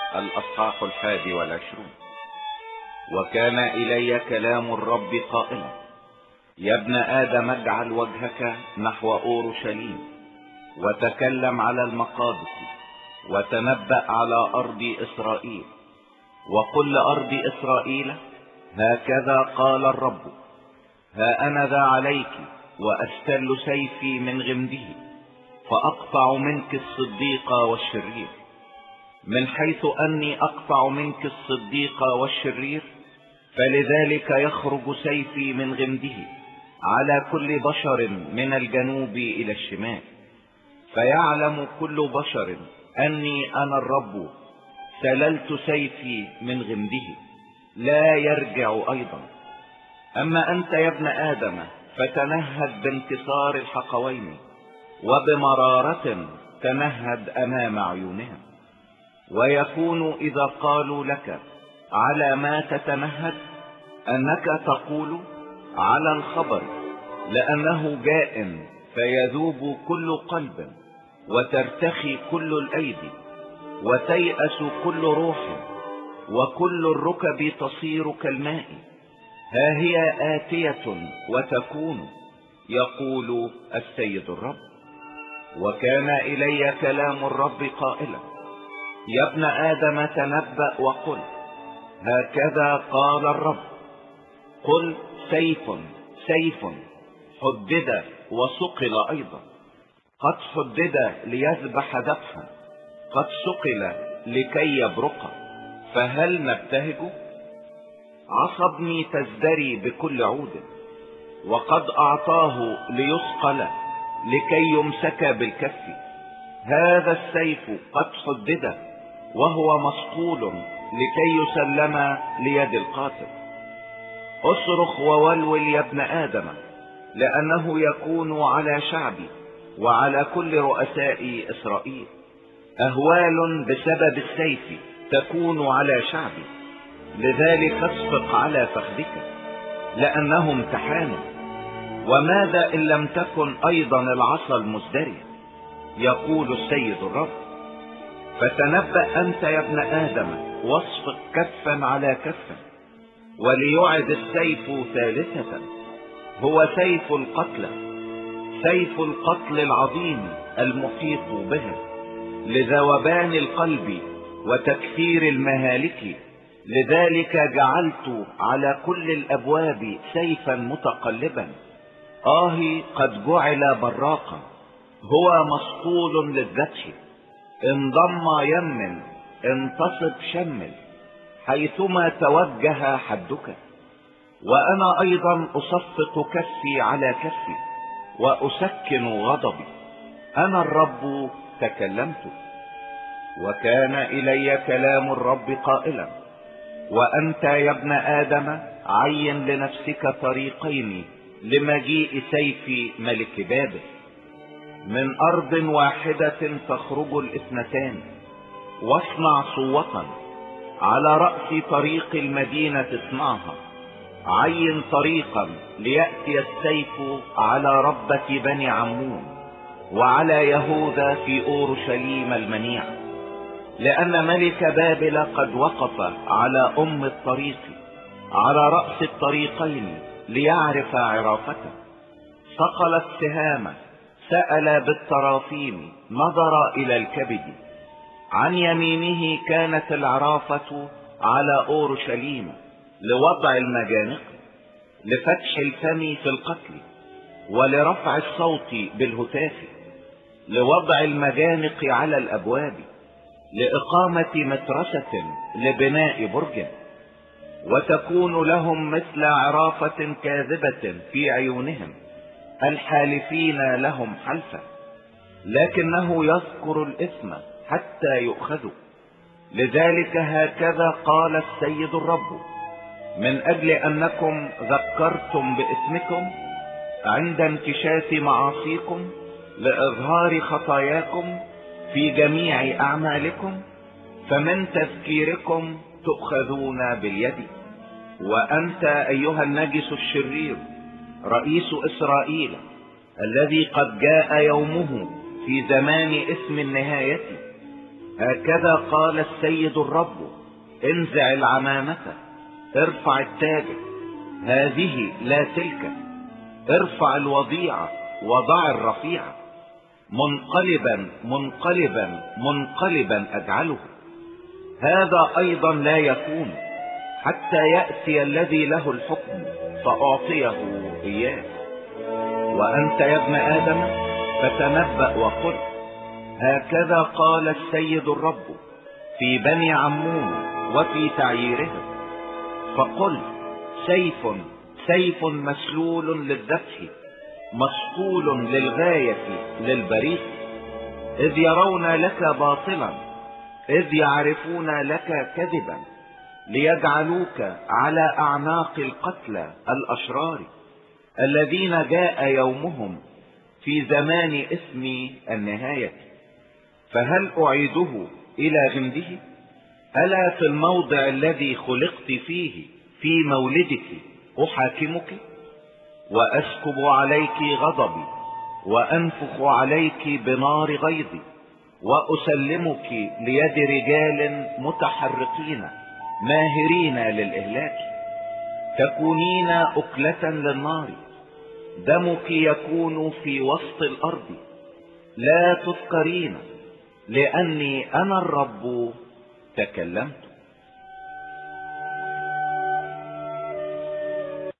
الأصحاح 21. وكان إلي كلام الرب قائلا: يا ابن آدم، اجعل وجهك نحو أورشليم، وتكلم على المقادس، وتنبأ على أرض إسرائيل، وقل لأرض إسرائيل: هكذا قال الرب، ها أنا ذا عليك، وأستل سيفي من غمده، فأقطع منك الصديق والشرير. من حيث أني أقطع منك الصديق والشرير، فلذلك يخرج سيفي من غمده على كل بشر من الجنوب إلى الشمال، فيعلم كل بشر أني أنا الرب سللت سيفي من غمده، لا يرجع أيضا. أما أنت يا ابن آدم، فتنهد بانتصار الحقوين، وبمرارة تنهد أمام عيونهم. ويكون إذا قالوا لك: على ما تتنهد؟ أنك تقول: على الخبر، لأنه جاء فيذوب كل قلب، وترتخي كل الأيدي، وتيأس كل روح، وكل الركب تصير كالماء. ها هي آتية وتكون، يقول السيد الرب. وكان إلي كلام الرب قائلا: يا ابن آدم، تنبأ وقل: هكذا قال الرب، قل: سيف سيف حدد وصقل أيضا، قد حدد ليذبح ذبحا، قد صقل لكي يبرق، فهل نبتهج؟ عصبني تزدري بكل عود، وقد أعطاه ليصقل لكي يمسك بالكف. هذا السيف قد حدد وهو مصقول لكي يسلم ليد القاتل. اصرخ وولول يا ابن آدم، لأنه يكون على شعبي وعلى كل رؤساء إسرائيل أهوال بسبب السيف تكون على شعبي. لذلك اصفق على فخذك، لأنهم امتحانوا. وماذا إن لم تكن أيضا العصا المزدرية؟ يقول السيد الرب. فتنبأ أنت يا ابن آدم، واصفق كفا على كف، وليعد السيف ثالثة، هو سيف القتل، سيف القتل العظيم المحيط بهم، لذوبان القلب وتكثير المهالك. لذلك جعلت على كل الأبواب سيفا متقلبا. قد جعل براقا، هو مصقول للذبح. انضم يمن، انتصب شمل، حيثما توجه حدك. وأنا أيضا أصفق كفي على كفي، وأسكن غضبي. أنا الرب تكلمت. وكان إلي كلام الرب قائلا: وأنت يا ابن آدم، عين لنفسك طريقين لمجيء سيف ملك بابل. من أرض واحدة تخرج الاثنتان، واصنع صوة على رأس طريق المدينة اصنعها. عين طريقا ليأتي السيف على ربة بني عمون، وعلى يهوذا في أورشليم المنيع، لأن ملك بابل قد وقف على الطريق، على رأس الطريقين، ليعرف عرافته. صقل السهام، سأل بالطرافيم، نظر إلى الكبد. عن يمينه كانت العرافة على أورشليم لوضع المجانق، لفتح الفم في القتل، ولرفع الصوت بالهتاف، لوضع المجانق على الأبواب، لإقامة مترسة، لبناء برج. وتكون لهم مثل عرافة كاذبة في عيونهم، الحالفين لهم حلفا، لكنه يذكر الإثم حتى يؤخذوا. لذلك هكذا قال السيد الرب: من أجل أنكم ذكرتم باسمكم عند انكشاف معاصيكم، لإظهار خطاياكم في جميع أعمالكم، فمن تذكيركم تؤخذون باليد. وأنت أيها النجس الشرير، رئيس إسرائيل، الذي قد جاء يومه في زمان اسم النهاية، هكذا قال السيد الرب: انزع العمامة، ارفع التاج، هذه لا تلك، ارفع الوضيعة وضع الرفيعة، منقلبا منقلبا منقلبا اجعله. هذا ايضا لا يكون حتى يأتي الذي له الحكم فأعطيه إياه. وأنت يا ابن آدم فتنبأ وقل: هكذا قال السيد الرب في بني عمون وفي تعييرهم، فقل: سيف سيف مسلول للذبح، مسقول للغاية للبريق، إذ يرون لك باطلا، إذ يعرفون لك كذبا، ليجعلوك على أعناق القتلى الأشرار الذين جاء يومهم في زمان اسم النهاية. فهل أعيده إلى غمده؟ ألا في الموضع الذي خلقت فيه في مولدك أحاكمك؟ وأسكب عليك غضبي وأنفخ عليك بنار غيظي، وأسلمك ليد رجال متحرقين ماهرين للإهلاك، تكونين أكلة للنار، دمك يكون في وسط الأرض، لا تذكرين، لأني أنا الرب تكلمت.